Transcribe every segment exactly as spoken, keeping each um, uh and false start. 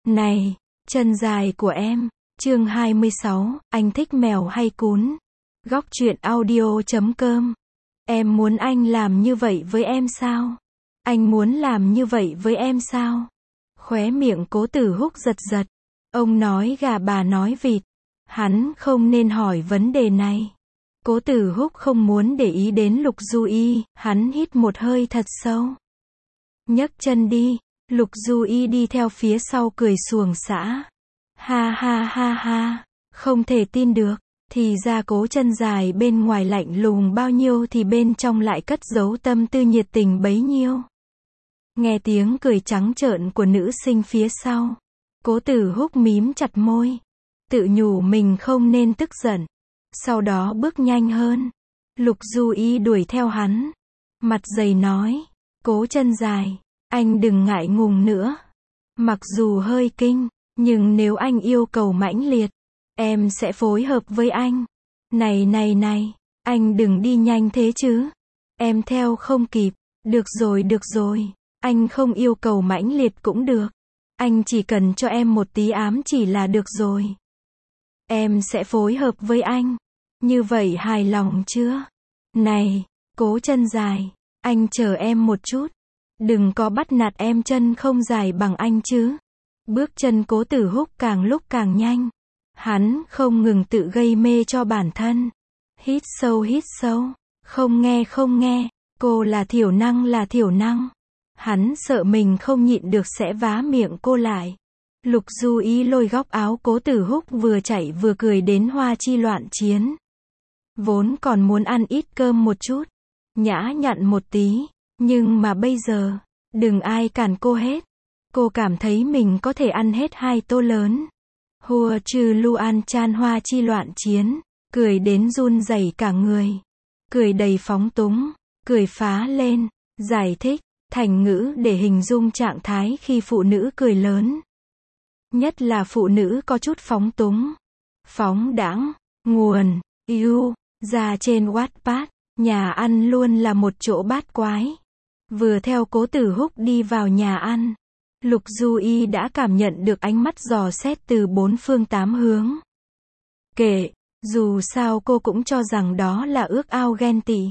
Này, chân dài của em. Chương hai mươi sáu, anh thích mèo hay cún? Góc truyện audio chấm com. Em muốn anh làm như vậy với em sao? Anh muốn làm như vậy với em sao? Khóe miệng Cố Tử Húc giật giật. Ông nói gà bà nói vịt. Hắn không nên hỏi vấn đề này. Cố Tử Húc không muốn để ý đến Lục Du Y, hắn hít một hơi thật sâu. Nhấc chân đi. Lục Du Y đi theo phía sau cười xuồng xã. Ha ha ha ha, không thể tin được, thì ra Cố chân dài bên ngoài lạnh lùng bao nhiêu thì bên trong lại cất giấu tâm tư nhiệt tình bấy nhiêu. Nghe tiếng cười trắng trợn của nữ sinh phía sau, Cố Tử Húc mím chặt môi, tự nhủ mình không nên tức giận. Sau đó bước nhanh hơn. Lục Du Y đuổi theo hắn, mặt dày nói, Cố chân dài, anh đừng ngại ngùng nữa. Mặc dù hơi kinh, nhưng nếu anh yêu cầu mãnh liệt, em sẽ phối hợp với anh. Này này này, anh đừng đi nhanh thế chứ. Em theo không kịp. Được rồi được rồi, anh không yêu cầu mãnh liệt cũng được. Anh chỉ cần cho em một tí ám chỉ là được rồi. Em sẽ phối hợp với anh. Như vậy hài lòng chưa? Này, Cố chân dài, anh chờ em một chút. Đừng có bắt nạt em chân không dài bằng anh chứ. Bước chân Cố Tử Húc càng lúc càng nhanh. Hắn không ngừng tự gây mê cho bản thân. Hít sâu hít sâu. Không nghe không nghe. Cô là thiểu năng là thiểu năng. Hắn sợ mình không nhịn được sẽ vá miệng cô lại. Lục Du Y lôi góc áo Cố Tử Húc vừa chạy vừa cười đến hoa chi loạn chiến. Vốn còn muốn ăn ít cơm một chút, nhã nhặn một tí. Nhưng mà bây giờ, đừng ai cản cô hết. Cô cảm thấy mình có thể ăn hết hai tô lớn. Hùa trừ Luan Chan hoa chi loạn chiến, cười đến run rẩy cả người. Cười đầy phóng túng, cười phá lên, giải thích, thành ngữ để hình dung trạng thái khi phụ nữ cười lớn. Nhất là phụ nữ có chút phóng túng, phóng đãng. Nguồn, yêu, ra trên Wattpad, nhà ăn luôn là một chỗ bát quái. Vừa theo Cố Tử Húc đi vào nhà ăn, Lục Du Y đã cảm nhận được ánh mắt dò xét từ bốn phương tám hướng. Kệ, dù sao cô cũng cho rằng đó là ước ao ghen tị.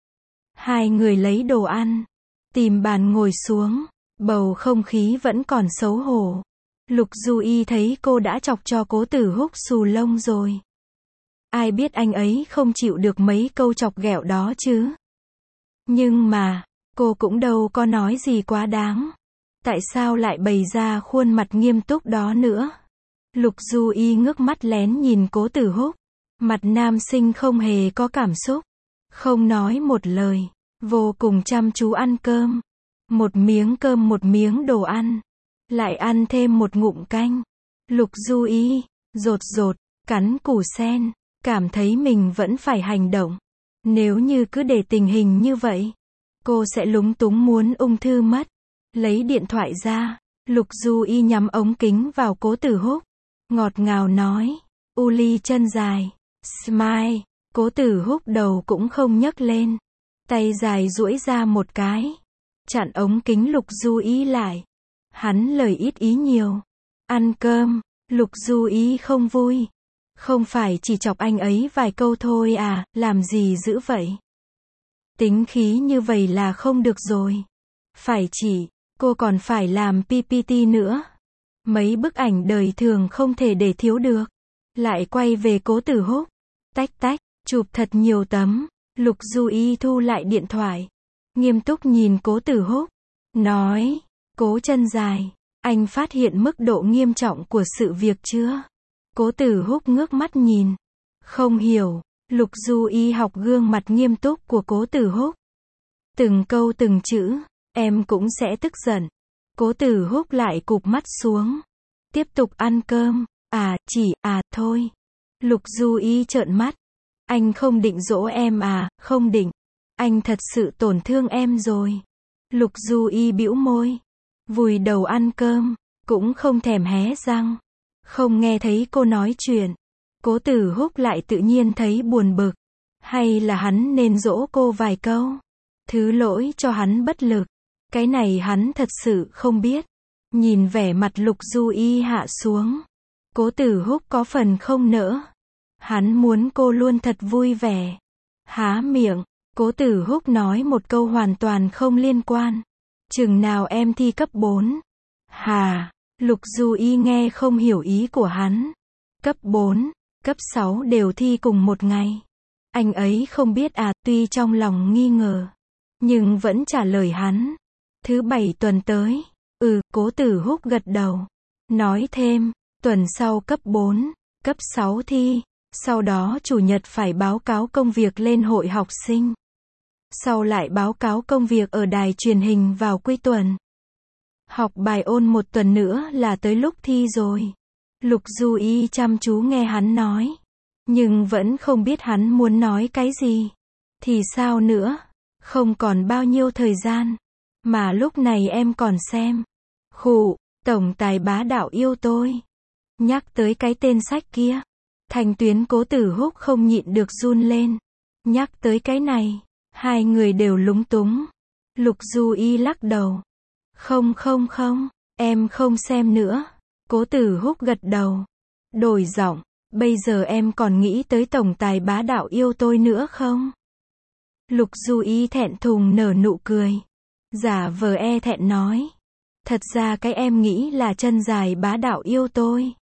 Hai người lấy đồ ăn, tìm bàn ngồi xuống, bầu không khí vẫn còn xấu hổ. Lục Du Y thấy cô đã chọc cho Cố Tử Húc xù lông rồi. Ai biết anh ấy không chịu được mấy câu chọc ghẹo đó chứ. Nhưng mà, cô cũng đâu có nói gì quá đáng. Tại sao lại bày ra khuôn mặt nghiêm túc đó nữa? Lục Du Y ngước mắt lén nhìn Cố Tử Húc. Mặt nam sinh không hề có cảm xúc. Không nói một lời. Vô cùng chăm chú ăn cơm. Một miếng cơm một miếng đồ ăn. Lại ăn thêm một ngụm canh. Lục Du Y, rột rột, cắn củ sen. Cảm thấy mình vẫn phải hành động. Nếu như cứ để tình hình như vậy, cô sẽ lúng túng muốn ung thư mất. Lấy điện thoại ra, Lục Du Y nhắm ống kính vào Cố Tử Húc. Ngọt ngào nói, Uli chân dài, smile. Cố Tử Húc đầu cũng không nhấc lên. Tay dài duỗi ra một cái. Chặn ống kính Lục Du Y lại. Hắn lời ít ý nhiều. Ăn cơm, Lục Du Y không vui. Không phải chỉ chọc anh ấy vài câu thôi à, làm gì dữ vậy? Tính khí như vậy là không được rồi. Phải chỉ, cô còn phải làm pê pê tê nữa. Mấy bức ảnh đời thường không thể để thiếu được. Lại quay về Cố Tử Húc. Tách tách, chụp thật nhiều tấm. Lục Du Y thu lại điện thoại. Nghiêm túc nhìn Cố Tử Húc. Nói, Cố chân dài, anh phát hiện mức độ nghiêm trọng của sự việc chưa? Cố Tử Húc ngước mắt nhìn. Không hiểu. Lục Du Y học gương mặt nghiêm túc của Cố Tử Húc. Từng câu từng chữ, em cũng sẽ tức giận. Cố Tử Húc lại cụp mắt xuống. Tiếp tục ăn cơm. À, chỉ, à, thôi. Lục Du Y trợn mắt. Anh không định dỗ em à, không định. Anh thật sự tổn thương em rồi. Lục Du Y bĩu môi. Vùi đầu ăn cơm, cũng không thèm hé răng. Không nghe thấy cô nói chuyện. Cố Tử Húc lại tự nhiên thấy buồn bực. Hay là hắn nên dỗ cô vài câu? Thứ lỗi cho hắn bất lực. Cái này hắn thật sự không biết. Nhìn vẻ mặt Lục Du Y hạ xuống, Cố Tử Húc có phần không nỡ. Hắn muốn cô luôn thật vui vẻ. Há miệng, Cố Tử Húc nói một câu hoàn toàn không liên quan. Chừng nào em thi cấp bốn? Hà, Lục Du Y nghe không hiểu ý của hắn. Cấp bốn, cấp sáu đều thi cùng một ngày. Anh ấy không biết à, tuy trong lòng nghi ngờ, nhưng vẫn trả lời hắn. Thứ bảy tuần tới. Ừ, Cố Tử Húc gật đầu. Nói thêm, tuần sau cấp bốn, cấp sáu thi. Sau đó chủ nhật phải báo cáo công việc lên hội học sinh. Sau lại báo cáo công việc ở đài truyền hình vào cuối tuần. Học bài ôn một tuần nữa là tới lúc thi rồi. Lục Du Y chăm chú nghe hắn nói. Nhưng vẫn không biết hắn muốn nói cái gì. Thì sao nữa? Không còn bao nhiêu thời gian. Mà lúc này em còn xem. Khụ, tổng tài bá đạo yêu tôi. Nhắc tới cái tên sách kia. Thành tuyến Cố Tử Húc không nhịn được run lên. Nhắc tới cái này. Hai người đều lúng túng. Lục Du Y lắc đầu. Không không không, em không xem nữa. Cố Tử Húc gật đầu. Đổi giọng, bây giờ em còn nghĩ tới tổng tài bá đạo yêu tôi nữa không? Lục Du Y thẹn thùng nở nụ cười. Giả vờ e thẹn nói. Thật ra cái em nghĩ là chân dài bá đạo yêu tôi.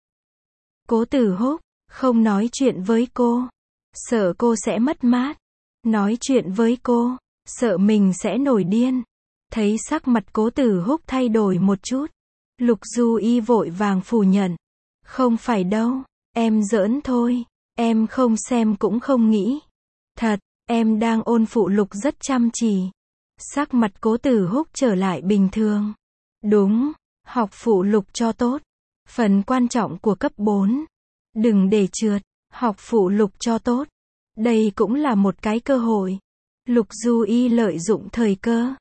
Cố Tử Húc, không nói chuyện với cô. Sợ cô sẽ mất mát. Nói chuyện với cô, sợ mình sẽ nổi điên. Thấy sắc mặt Cố Tử Húc thay đổi một chút. Lục Du Y vội vàng phủ nhận. Không phải đâu, em giỡn thôi. Em không xem cũng không nghĩ. Thật, em đang ôn phụ lục rất chăm chỉ. Sắc mặt Cố Tử Húc trở lại bình thường. Đúng, học phụ lục cho tốt. Phần quan trọng của cấp bốn. Đừng để trượt, học phụ lục cho tốt. Đây cũng là một cái cơ hội. Lục Du Y lợi dụng thời cơ.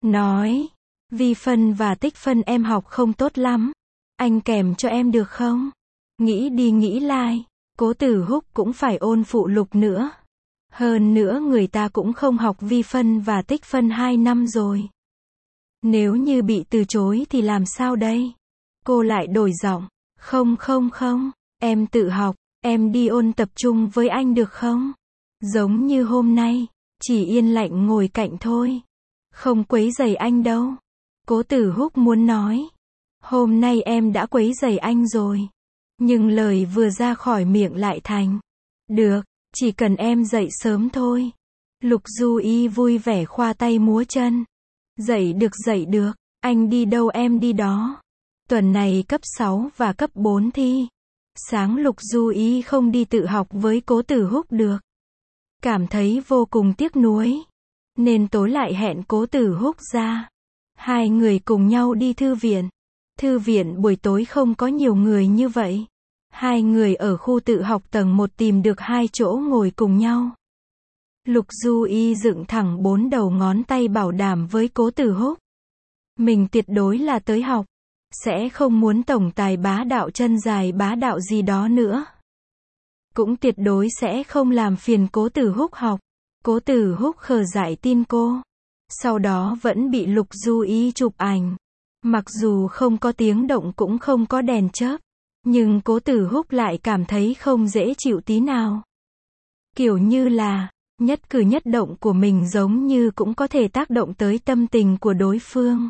Nói, vi phân và tích phân em học không tốt lắm. Anh kèm cho em được không? Nghĩ đi nghĩ lại, Cố Tử Húc cũng phải ôn phụ lục nữa. Hơn nữa người ta cũng không học vi phân và tích phân hai năm rồi. Nếu như bị từ chối thì làm sao đây? Cô lại đổi giọng. Không không không, em tự học, em đi ôn tập trung với anh được không? Giống như hôm nay, chỉ yên lặng ngồi cạnh thôi. Không quấy rầy anh đâu. Cố Tử Húc muốn nói. Hôm nay em đã quấy rầy anh rồi. Nhưng lời vừa ra khỏi miệng lại thành. Được, chỉ cần em dậy sớm thôi. Lục Du Y vui vẻ khoa tay múa chân. Dậy được dậy được, anh đi đâu em đi đó. Tuần này cấp sáu và cấp bốn thi. Sáng Lục Du Y không đi tự học với Cố Tử Húc được. Cảm thấy vô cùng tiếc nuối. Nên tối lại hẹn Cố Tử Húc ra. Hai người cùng nhau đi thư viện. Thư viện buổi tối không có nhiều người như vậy. Hai người ở khu tự học tầng một tìm được hai chỗ ngồi cùng nhau. Lục Du Y dựng thẳng bốn đầu ngón tay bảo đảm với Cố Tử Húc. Mình tuyệt đối là tới học. Sẽ không muốn tổng tài bá đạo chân dài bá đạo gì đó nữa. Cũng tuyệt đối sẽ không làm phiền Cố Tử Húc học. Cố Tử Húc khờ dại tin cô. Sau đó vẫn bị Lục Du Y chụp ảnh. Mặc dù không có tiếng động cũng không có đèn chớp. Nhưng Cố Tử Húc lại cảm thấy không dễ chịu tí nào. Kiểu như là, nhất cử nhất động của mình giống như cũng có thể tác động tới tâm tình của đối phương.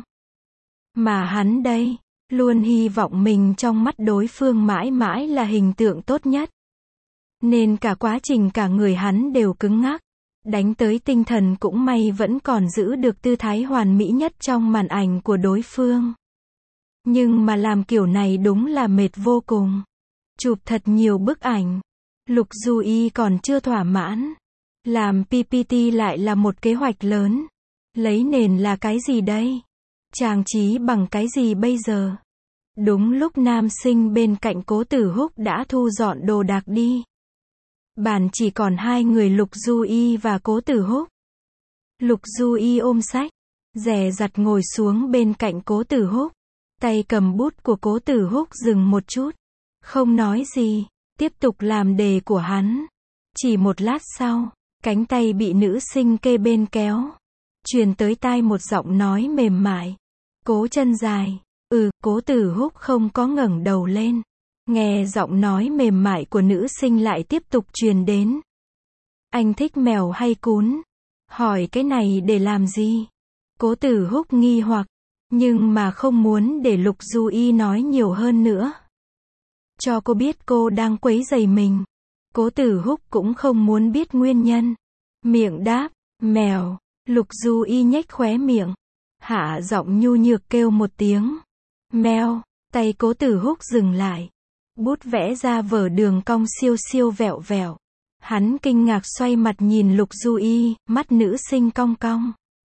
Mà hắn đây, luôn hy vọng mình trong mắt đối phương mãi mãi là hình tượng tốt nhất. Nên cả quá trình cả người hắn đều cứng ngắc. Đánh tới tinh thần cũng may vẫn còn giữ được tư thái hoàn mỹ nhất trong màn ảnh của đối phương. Nhưng mà làm kiểu này đúng là mệt vô cùng. Chụp thật nhiều bức ảnh. Lục Du Y còn chưa thỏa mãn. Làm pê pê tê lại là một kế hoạch lớn. Lấy nền là cái gì đây? Trang trí bằng cái gì bây giờ? Đúng lúc nam sinh bên cạnh Cố Tử Húc đã thu dọn đồ đạc đi. Bàn chỉ còn hai người Lục Du Y và Cố Tử Húc. Lục Du Y ôm sách, dè dặt ngồi xuống bên cạnh Cố Tử Húc. Tay cầm bút của Cố Tử Húc dừng một chút. Không nói gì, tiếp tục làm đề của hắn. Chỉ một lát sau, cánh tay bị nữ sinh kê bên kéo. Truyền tới tai một giọng nói mềm mại. Cố chân dài, Ừ, Cố Tử Húc không có ngẩng đầu lên. Nghe giọng nói mềm mại của nữ sinh lại tiếp tục truyền đến. Anh thích mèo hay cún? Hỏi cái này để làm gì? Cố Tử Húc nghi hoặc, nhưng mà không muốn để Lục Du Y nói nhiều hơn nữa. Cho cô biết cô đang quấy rầy mình. Cố Tử Húc cũng không muốn biết nguyên nhân. Miệng đáp, mèo. Lục Du Y nhếch khóe miệng. Hạ giọng nhu nhược kêu một tiếng. Mèo. Tay Cố Tử Húc dừng lại. Bút vẽ ra vở đường cong siêu siêu vẹo vẹo. Hắn kinh ngạc xoay mặt nhìn Lục Du Y, mắt nữ sinh cong cong.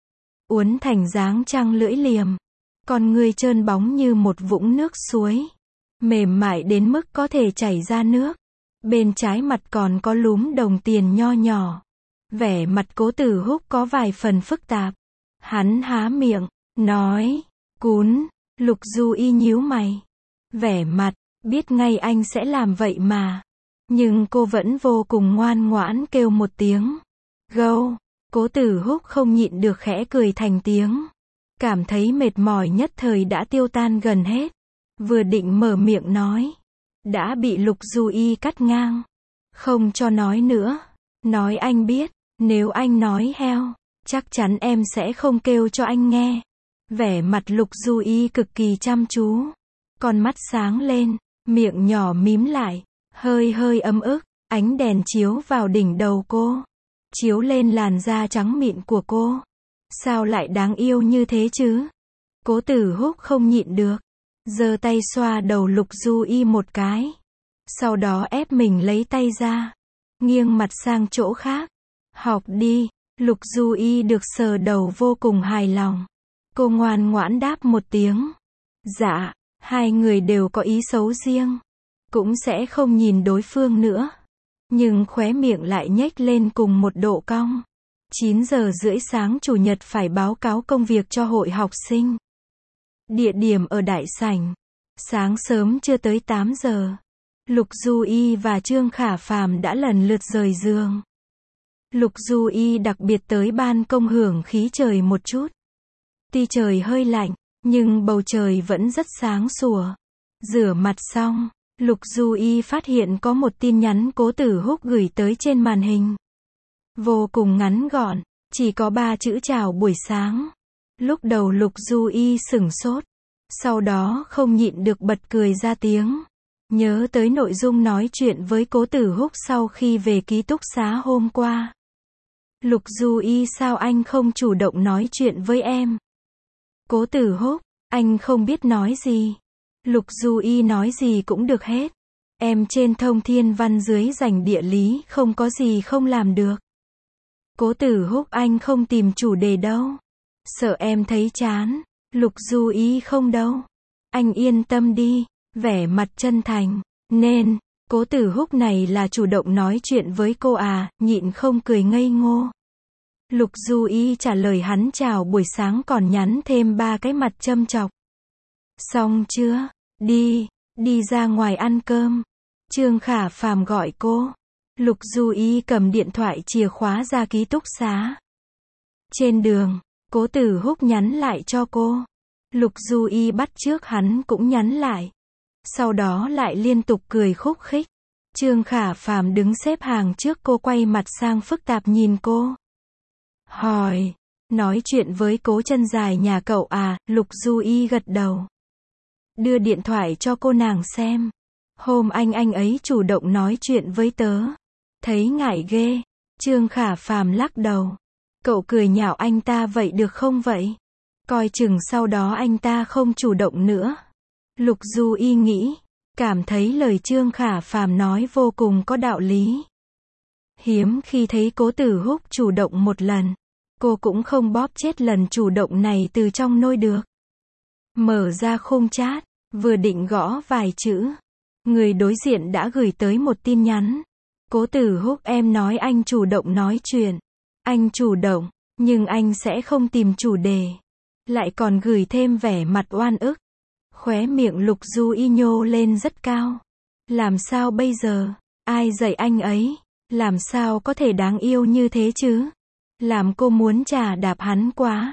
Uốn thành dáng trăng lưỡi liềm. Con người trơn bóng như một vũng nước suối. Mềm mại đến mức có thể chảy ra nước. Bên trái mặt còn có lúm đồng tiền nho nhỏ. Vẻ mặt Cố Tử Húc có vài phần phức tạp. Hắn há miệng, nói, cún. Lục Du Y nhíu mày. Vẻ mặt, biết ngay anh sẽ làm vậy mà. Nhưng cô vẫn vô cùng ngoan ngoãn kêu một tiếng. Gâu. Cố Tử Húc không nhịn được khẽ cười thành tiếng. Cảm thấy mệt mỏi nhất thời đã tiêu tan gần hết. Vừa định mở miệng nói. Đã bị Lục Du Y cắt ngang. Không cho nói nữa. Nói anh biết, nếu anh nói heo, chắc chắn em sẽ không kêu cho anh nghe. Vẻ mặt Lục Du Y cực kỳ chăm chú. Con mắt sáng lên, miệng nhỏ mím lại, hơi hơi ấm ức, ánh đèn chiếu vào đỉnh đầu cô. Chiếu lên làn da trắng mịn của cô. Sao lại đáng yêu như thế chứ? Cố Tử Húc không nhịn được. Giơ tay xoa đầu Lục Du Y một cái. Sau đó ép mình lấy tay ra. Nghiêng mặt sang chỗ khác. Học đi. Lục Du Y được sờ đầu vô cùng hài lòng. Cô ngoan ngoãn đáp một tiếng. Dạ, hai người đều có ý xấu riêng. Cũng sẽ không nhìn đối phương nữa. Nhưng khóe miệng lại nhếch lên cùng một độ cong. chín giờ rưỡi sáng chủ nhật phải báo cáo công việc cho hội học sinh. Địa điểm ở đại sảnh. Sáng sớm chưa tới tám giờ. Lục Du Y và Trương Khả Phàm đã lần lượt rời giường. Lục Du Y đặc biệt tới ban công hưởng khí trời một chút. Tuy trời hơi lạnh, nhưng bầu trời vẫn rất sáng sủa. Rửa mặt xong, Lục Du Y phát hiện có một tin nhắn Cố Tử Húc gửi tới trên màn hình. Vô cùng ngắn gọn, chỉ có ba chữ chào buổi sáng. Lúc đầu Lục Du Y sửng sốt, sau đó không nhịn được bật cười ra tiếng. Nhớ tới nội dung nói chuyện với Cố Tử Húc sau khi về ký túc xá hôm qua. Lục Du Y, sao anh không chủ động nói chuyện với em? Cố Tử Húc, anh không biết nói gì. Lục Du Y nói gì cũng được hết. Em trên thông thiên văn dưới rành địa lý không có gì không làm được. Cố Tử Húc, anh không tìm chủ đề đâu. Sợ em thấy chán. Lục Du Y, không đâu. Anh yên tâm đi. Vẻ mặt chân thành. Nên, Cố Tử Húc này là chủ động nói chuyện với cô à, nhịn không cười ngây ngô. Lục Du Y trả lời hắn chào buổi sáng còn nhắn thêm ba cái mặt châm chọc. Xong chưa? Đi, đi ra ngoài ăn cơm. Trương Khả Phàm gọi cô. Lục Du Y cầm điện thoại chìa khóa ra ký túc xá. Trên đường, Cố Tử Húc nhắn lại cho cô. Lục Du Y bắt chước hắn cũng nhắn lại. Sau đó lại liên tục cười khúc khích. Trương Khả Phàm đứng xếp hàng trước cô quay mặt sang phức tạp nhìn cô. Hỏi, nói chuyện với Cố chân dài nhà cậu à? Lục Du Y gật đầu. Đưa điện thoại cho cô nàng xem. Hôm anh anh ấy chủ động nói chuyện với tớ. Thấy ngại ghê. Trương Khả Phàm lắc đầu. Cậu cười nhạo anh ta vậy được không vậy? Coi chừng sau đó anh ta không chủ động nữa. Lục Du Y nghĩ, cảm thấy lời Trương Khả Phàm nói vô cùng có đạo lý. Hiếm khi thấy Cố Tử Húc chủ động một lần. Cô cũng không bóp chết lần chủ động này từ trong nôi được. Mở ra khung chat, vừa định gõ vài chữ. Người đối diện đã gửi tới một tin nhắn. Cố Tử Húc, em nói anh chủ động nói chuyện. Anh chủ động, nhưng anh sẽ không tìm chủ đề. Lại còn gửi thêm vẻ mặt oan ức. Khóe miệng Lục Du Y nhô lên rất cao. Làm sao bây giờ? Ai dạy anh ấy? Làm sao có thể đáng yêu như thế chứ? Làm cô muốn chà đạp hắn quá.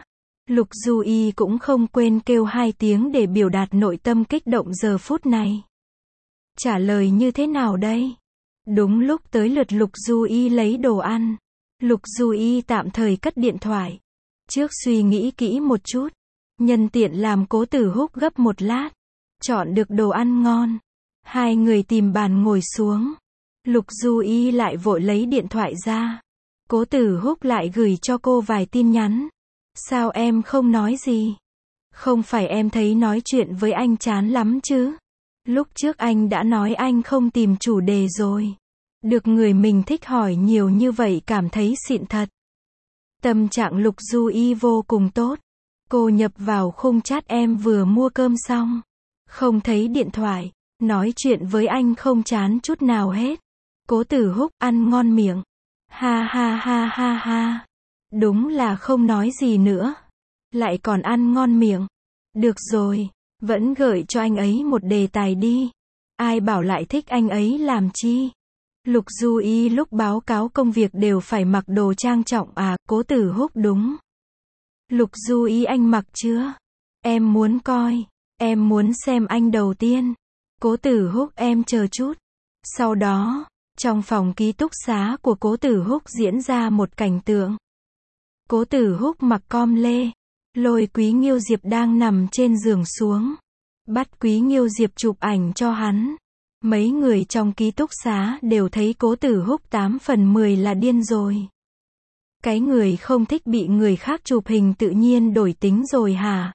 Lục Du Y cũng không quên kêu hai tiếng để biểu đạt nội tâm kích động giờ phút này. Trả lời như thế nào đây? Đúng lúc tới lượt Lục Du Y lấy đồ ăn. Lục Du Y tạm thời cất điện thoại. Trước suy nghĩ kỹ một chút. Nhân tiện làm Cố Tử Húc gấp một lát. Chọn được đồ ăn ngon. Hai người tìm bàn ngồi xuống. Lục Du Y lại vội lấy điện thoại ra. Cố Tử Húc lại gửi cho cô vài tin nhắn. Sao em không nói gì? Không phải em thấy nói chuyện với anh chán lắm chứ? Lúc trước anh đã nói anh không tìm chủ đề rồi. Được người mình thích hỏi nhiều như vậy cảm thấy xịn thật. Tâm trạng Lục Du Y vô cùng tốt. Cô nhập vào khung chat em vừa mua cơm xong. Không thấy điện thoại. Nói chuyện với anh không chán chút nào hết. Cố Tử Húc ăn ngon miệng. Ha ha ha ha ha. Đúng là không nói gì nữa. Lại còn ăn ngon miệng. Được rồi. Vẫn gợi cho anh ấy một đề tài đi. Ai bảo lại thích anh ấy làm chi? Lục Du Y lúc báo cáo công việc đều phải mặc đồ trang trọng à? Cố Tử Húc đúng. Lục Du Y anh mặc chưa? Em muốn coi. Em muốn xem anh đầu tiên. Cố Tử Húc em chờ chút. Sau đó, trong phòng ký túc xá của Cố Tử Húc diễn ra một cảnh tượng. Cố Tử Húc mặc com lê. Lôi Quý Nghiêu Diệp đang nằm trên giường xuống. Bắt Quý Nghiêu Diệp chụp ảnh cho hắn. Mấy người trong ký túc xá đều thấy Cố Tử Húc tám phần mười là điên rồi. Cái người không thích bị người khác chụp hình tự nhiên đổi tính rồi hả?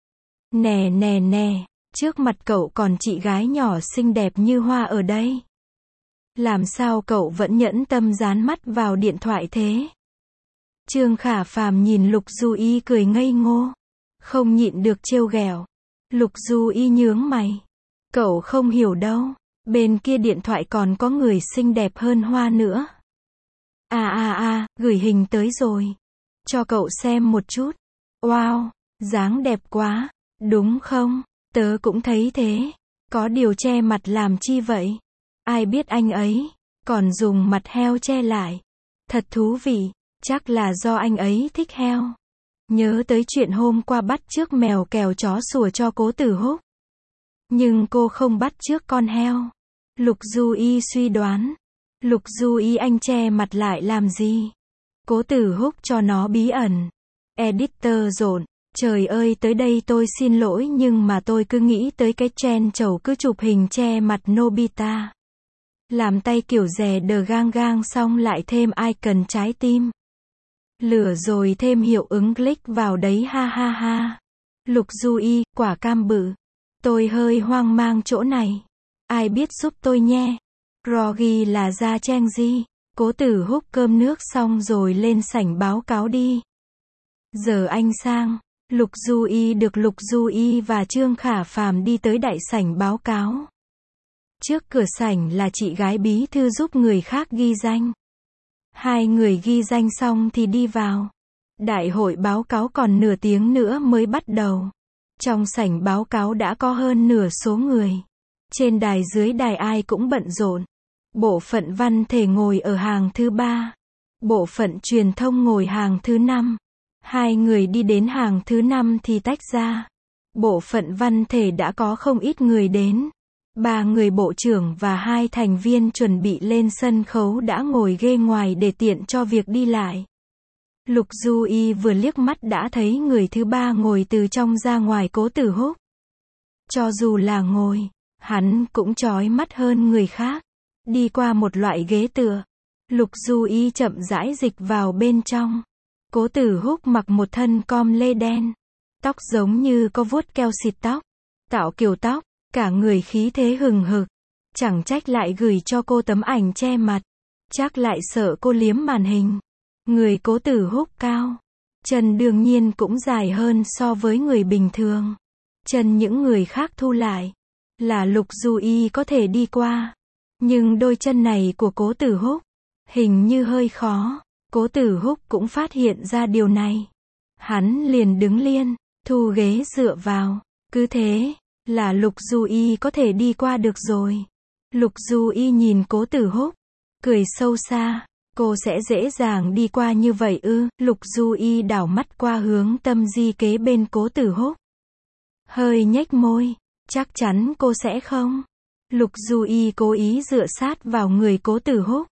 Nè nè nè, trước mặt cậu còn chị gái nhỏ xinh đẹp như hoa ở đây. Làm sao cậu vẫn nhẫn tâm dán mắt vào điện thoại thế? Trương Khả Phàm nhìn Lục Du Y cười ngây ngô. Không nhịn được trêu ghẹo. Lục Du Y nhướng mày. Cậu không hiểu đâu. Bên kia điện thoại còn có người xinh đẹp hơn hoa nữa. À à à, gửi hình tới rồi. Cho cậu xem một chút. Wow, dáng đẹp quá. Đúng không? Tớ cũng thấy thế. Có điều che mặt làm chi vậy? Ai biết anh ấy còn dùng mặt heo che lại. Thật thú vị. Chắc là do anh ấy thích heo. Nhớ tới chuyện hôm qua bắt chước mèo kèo chó sủa cho Cố Tử Húc. Nhưng cô không bắt chước con heo. Lục Du Y suy đoán. Lục Du Y anh che mặt lại làm gì? Cố Tử Húc cho nó bí ẩn. Editor dồn. Trời ơi, tới đây tôi xin lỗi nhưng mà tôi cứ nghĩ tới cái trend chầu cứ chụp hình che mặt Nobita. Làm tay kiểu rè đờ gang gang xong lại thêm icon trái tim. Lửa rồi thêm hiệu ứng click vào đấy ha ha ha. Lục Du Y, quả cam bự. Tôi hơi hoang mang chỗ này. Ai biết giúp tôi nhé. Rogi là ra chen gì. Cố Tử Húc cơm nước xong rồi lên sảnh báo cáo đi. Giờ anh sang. Lục Du Y được Lục Du Y và Trương Khả Phàm đi tới đại sảnh báo cáo. Trước cửa sảnh là chị gái bí thư giúp người khác ghi danh. Hai người ghi danh xong thì đi vào. Đại hội báo cáo còn nửa tiếng nữa mới bắt đầu. Trong sảnh báo cáo đã có hơn nửa số người. Trên đài dưới đài ai cũng bận rộn. Bộ phận văn thể ngồi ở hàng thứ ba. Bộ phận truyền thông ngồi hàng thứ năm. Hai người đi đến hàng thứ năm thì tách ra. Bộ phận văn thể đã có không ít người đến. Ba người bộ trưởng và hai thành viên chuẩn bị lên sân khấu đã ngồi ghê ngoài để tiện cho việc đi lại. Lục Du Y vừa liếc mắt đã thấy người thứ ba ngồi từ trong ra ngoài Cố Tử Húc. Cho dù là ngồi, hắn cũng chói mắt hơn người khác. Đi qua một loại ghế tựa. Lục Du Y chậm rãi dịch vào bên trong. Cố Tử Húc mặc một thân com lê đen. Tóc giống như có vuốt keo xịt tóc. Tạo kiểu tóc. Cả người khí thế hừng hực. Chẳng trách lại gửi cho cô tấm ảnh che mặt. Chắc lại sợ cô liếm màn hình. Người Cố Tử Húc cao. Chân đương nhiên cũng dài hơn so với người bình thường. Chân những người khác thu lại. Là Lục Du Y có thể đi qua. Nhưng đôi chân này của Cố Tử Húc. Hình như hơi khó. Cố Tử Húc cũng phát hiện ra điều này. Hắn liền đứng liên. Thu ghế dựa vào. Cứ thế. Là Lục Du Y có thể đi qua được rồi. Lục Du Y nhìn Cố Tử Húc. Cười sâu xa. Cô sẽ dễ dàng đi qua như vậy ư? Lục Du Y đảo mắt qua hướng Tâm Di kế bên Cố Tử Húc. Hơi nhếch môi. Chắc chắn cô sẽ không. Lục Du Y cố ý dựa sát vào người Cố Tử Húc.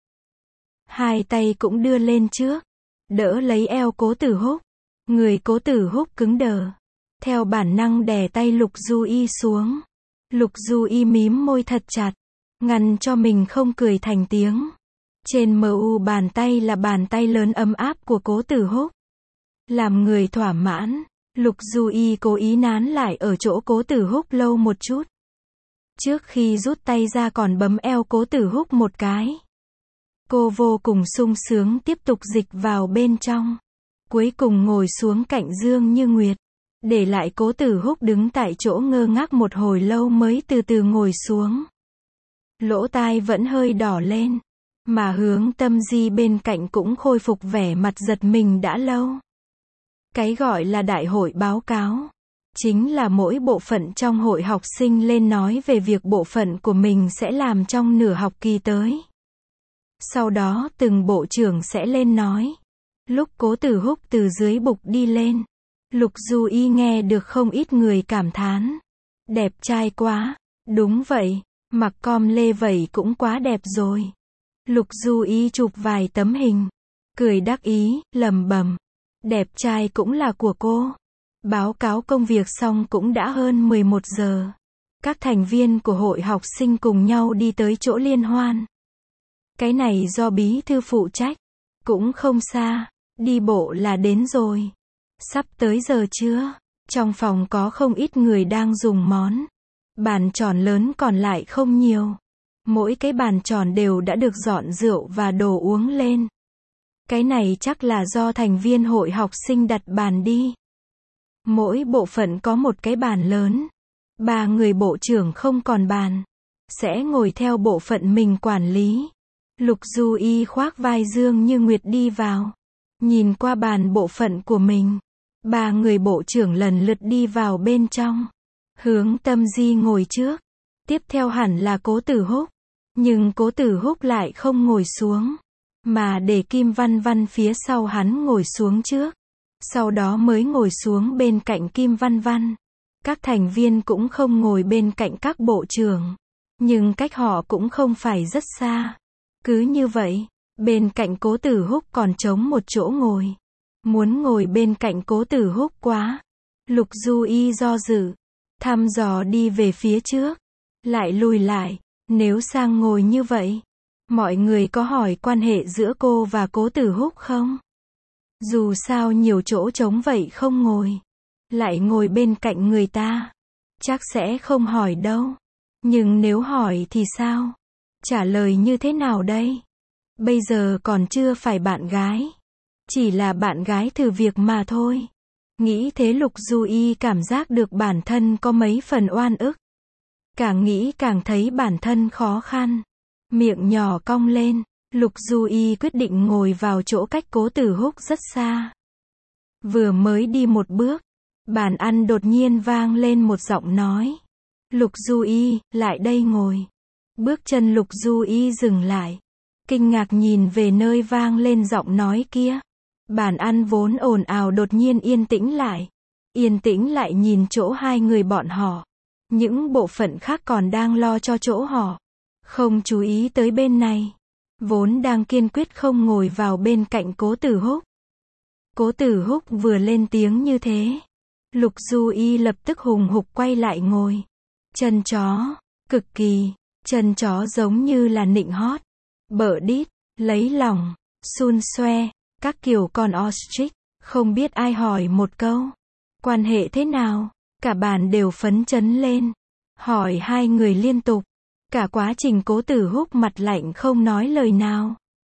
Hai tay cũng đưa lên trước. Đỡ lấy eo Cố Tử Húc. Người Cố Tử Húc cứng đờ. Theo bản năng đè tay Lục Du Y xuống. Lục Du Y mím môi thật chặt. Ngăn cho mình không cười thành tiếng. Trên mờ u bàn tay là bàn tay lớn ấm áp của Cố Tử Húc. Làm người thỏa mãn, Lục Du Y cố ý nán lại ở chỗ Cố Tử Húc lâu một chút. Trước khi rút tay ra còn bấm eo Cố Tử Húc một cái. Cô vô cùng sung sướng tiếp tục dịch vào bên trong. Cuối cùng ngồi xuống cạnh Dương Như Nguyệt. Để lại Cố Tử Húc đứng tại chỗ ngơ ngác một hồi lâu mới từ từ ngồi xuống. Lỗ tai vẫn hơi đỏ lên. Mà hướng Tâm Di bên cạnh cũng khôi phục vẻ mặt giật mình đã lâu. Cái gọi là đại hội báo cáo. Chính là mỗi bộ phận trong hội học sinh lên nói về việc bộ phận của mình sẽ làm trong nửa học kỳ tới. Sau đó từng bộ trưởng sẽ lên nói. Lúc Cố Tử Húc từ dưới bục đi lên. Lục Du Y nghe được không ít người cảm thán. Đẹp trai quá. Đúng vậy. Mặc com lê vậy cũng quá đẹp rồi. Lục Du Y chụp vài tấm hình. Cười đắc ý, lẩm bẩm. Đẹp trai cũng là của cô. Báo cáo công việc xong cũng đã hơn mười một giờ. Các thành viên của hội học sinh cùng nhau đi tới chỗ liên hoan. Cái này do bí thư phụ trách. Cũng không xa. Đi bộ là đến rồi. Sắp tới giờ chưa? Trong phòng có không ít người đang dùng món. Bàn tròn lớn còn lại không nhiều. Mỗi cái bàn tròn đều đã được dọn rượu và đồ uống lên. Cái này chắc là do thành viên hội học sinh đặt bàn đi. Mỗi bộ phận có một cái bàn lớn. Ba người bộ trưởng không còn bàn. Sẽ ngồi theo bộ phận mình quản lý. Lục Du Y khoác vai Dương Như Nguyệt đi vào. Nhìn qua bàn bộ phận của mình. Ba người bộ trưởng lần lượt đi vào bên trong. Hướng Tâm Di ngồi trước. Tiếp theo hẳn là Cố Tử Húc. Nhưng Cố Tử Húc lại không ngồi xuống. Mà để Kim Văn Văn phía sau hắn ngồi xuống trước. Sau đó mới ngồi xuống bên cạnh Kim Văn Văn. Các thành viên cũng không ngồi bên cạnh các bộ trưởng. Nhưng cách họ cũng không phải rất xa. Cứ như vậy, bên cạnh Cố Tử Húc còn trống một chỗ ngồi. Muốn ngồi bên cạnh Cố Tử Húc quá. Lục Du Y do dự. Thăm dò đi về phía trước. Lại lùi lại. Nếu sang ngồi như vậy, mọi người có hỏi quan hệ giữa cô và Cố Tử Húc không? Dù sao nhiều chỗ trống vậy không ngồi. Lại ngồi bên cạnh người ta. Chắc sẽ không hỏi đâu. Nhưng nếu hỏi thì sao? Trả lời như thế nào đây? Bây giờ còn chưa phải bạn gái. Chỉ là bạn gái thử việc mà thôi. Nghĩ thế Lục Du Y cảm giác được bản thân có mấy phần oan ức. Càng nghĩ càng thấy bản thân khó khăn. Miệng nhỏ cong lên. Lục Du Y quyết định ngồi vào chỗ cách Cố Tử Húc rất xa. Vừa mới đi một bước. Bàn ăn đột nhiên vang lên một giọng nói. Lục Du Y, lại đây ngồi. Bước chân Lục Du Y dừng lại. Kinh ngạc nhìn về nơi vang lên giọng nói kia. Bàn ăn vốn ồn ào đột nhiên yên tĩnh lại. Yên tĩnh lại nhìn chỗ hai người bọn họ. Những bộ phận khác còn đang lo cho chỗ họ. Không chú ý tới bên này. Vốn đang kiên quyết không ngồi vào bên cạnh Cố Tử Húc. Cố Tử Húc vừa lên tiếng như thế. Lục Du Y lập tức hùng hục quay lại ngồi. Chân chó. Cực kỳ. Chân chó giống như là nịnh hót. Bợ đít. Lấy lòng. Xun xoe. Các kiểu con ostrich. Không biết ai hỏi một câu. Quan hệ thế nào? Cả bàn đều phấn chấn lên. Hỏi hai người liên tục. Cả quá trình Cố Tử Húc mặt lạnh không nói lời nào.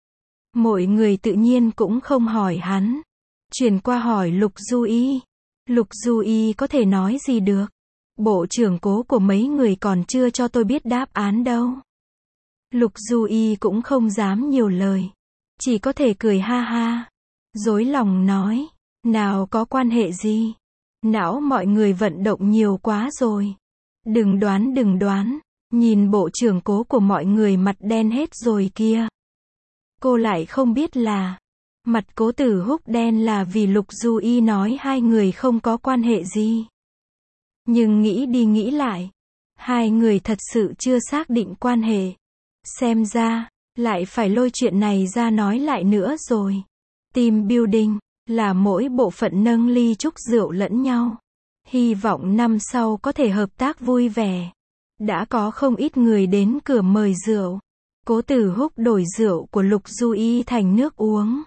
Mọi người tự nhiên cũng không hỏi hắn. Chuyển qua hỏi Lục Du Y. Lục Du Y có thể nói gì được? Bộ trưởng Cố của mấy người còn chưa cho tôi biết đáp án đâu. Lục Du Y cũng không dám nhiều lời. Chỉ có thể cười ha ha. Dối lòng nói. Nào có quan hệ gì? Não mọi người vận động nhiều quá rồi. Đừng đoán đừng đoán. Nhìn bộ trưởng Cố của mọi người mặt đen hết rồi kia. Cô lại không biết là mặt Cố Tử Húc đen là vì Lục Du Y nói hai người không có quan hệ gì. Nhưng nghĩ đi nghĩ lại, hai người thật sự chưa xác định quan hệ. Xem ra, lại phải lôi chuyện này ra nói lại nữa rồi. Team building là mỗi bộ phận nâng ly chúc rượu lẫn nhau. Hy vọng năm sau có thể hợp tác vui vẻ. Đã có không ít người đến cửa mời rượu. Cố Tử Húc đổi rượu của Lục Du Y thành nước uống.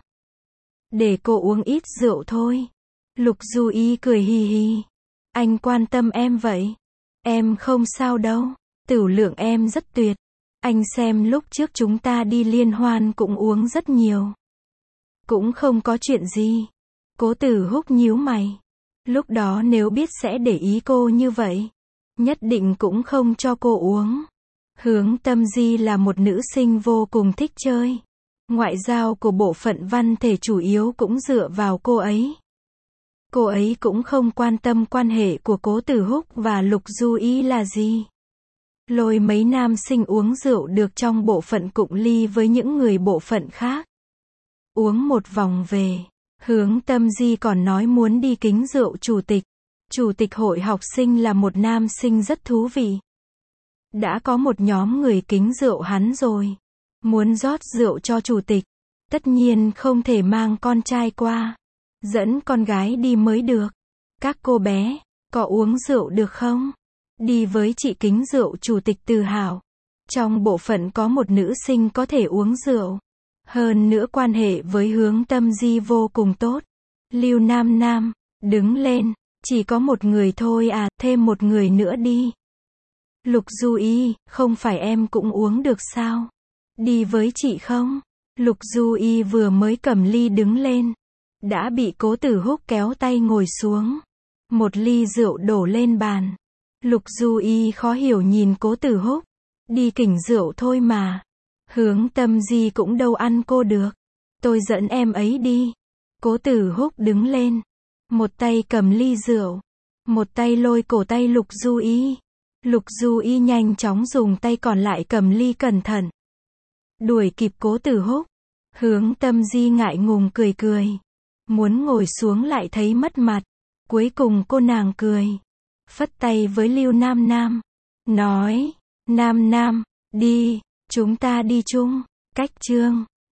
Để cô uống ít rượu thôi. Lục Du Y cười hì hì. Anh quan tâm em vậy. Em không sao đâu. Tửu lượng em rất tuyệt. Anh xem lúc trước chúng ta đi liên hoan cũng uống rất nhiều. Cũng không có chuyện gì. Cố Tử Húc nhíu mày. Lúc đó nếu biết sẽ để ý cô như vậy, nhất định cũng không cho cô uống. Hướng Tâm Di là một nữ sinh vô cùng thích chơi. Ngoại giao của bộ phận văn thể chủ yếu cũng dựa vào cô ấy. Cô ấy cũng không quan tâm quan hệ của Cố Tử Húc và Lục Du Y là gì. Lôi mấy nam sinh uống rượu được trong bộ phận cụng ly với những người bộ phận khác. Uống một vòng về, Hướng Tâm Di còn nói muốn đi kính rượu chủ tịch. Chủ tịch hội học sinh là một nam sinh rất thú vị. Đã có một nhóm người kính rượu hắn rồi. Muốn rót rượu cho chủ tịch. Tất nhiên không thể mang con trai qua. Dẫn con gái đi mới được. Các cô bé, có uống rượu được không? Đi với chị kính rượu chủ tịch Từ Hảo. Trong bộ phận có một nữ sinh có thể uống rượu. Hơn nữa quan hệ với Hướng Tâm Di vô cùng tốt. Lưu Nam Nam, đứng lên. Chỉ có một người thôi à, thêm một người nữa đi. Lục Du Y, không phải em cũng uống được sao? Đi với chị không? Lục Du Y vừa mới cầm ly đứng lên. Đã bị Cố Tử Húc kéo tay ngồi xuống. Một ly rượu đổ lên bàn. Lục Du Y khó hiểu nhìn Cố Tử Húc. Đi kỉnh rượu thôi mà. Hướng Tâm Di cũng đâu ăn cô được. Tôi dẫn em ấy đi. Cố Tử Húc đứng lên. Một tay cầm ly rượu. Một tay lôi cổ tay Lục Du Y. Lục Du Y nhanh chóng dùng tay còn lại cầm ly cẩn thận. Đuổi kịp Cố Tử Húc. Hướng Tâm Di ngại ngùng cười cười. Muốn ngồi xuống lại thấy mất mặt. Cuối cùng cô nàng cười. Phất tay với Lưu Nam Nam. Nói, Nam Nam, đi, chúng ta đi chung. Cách chương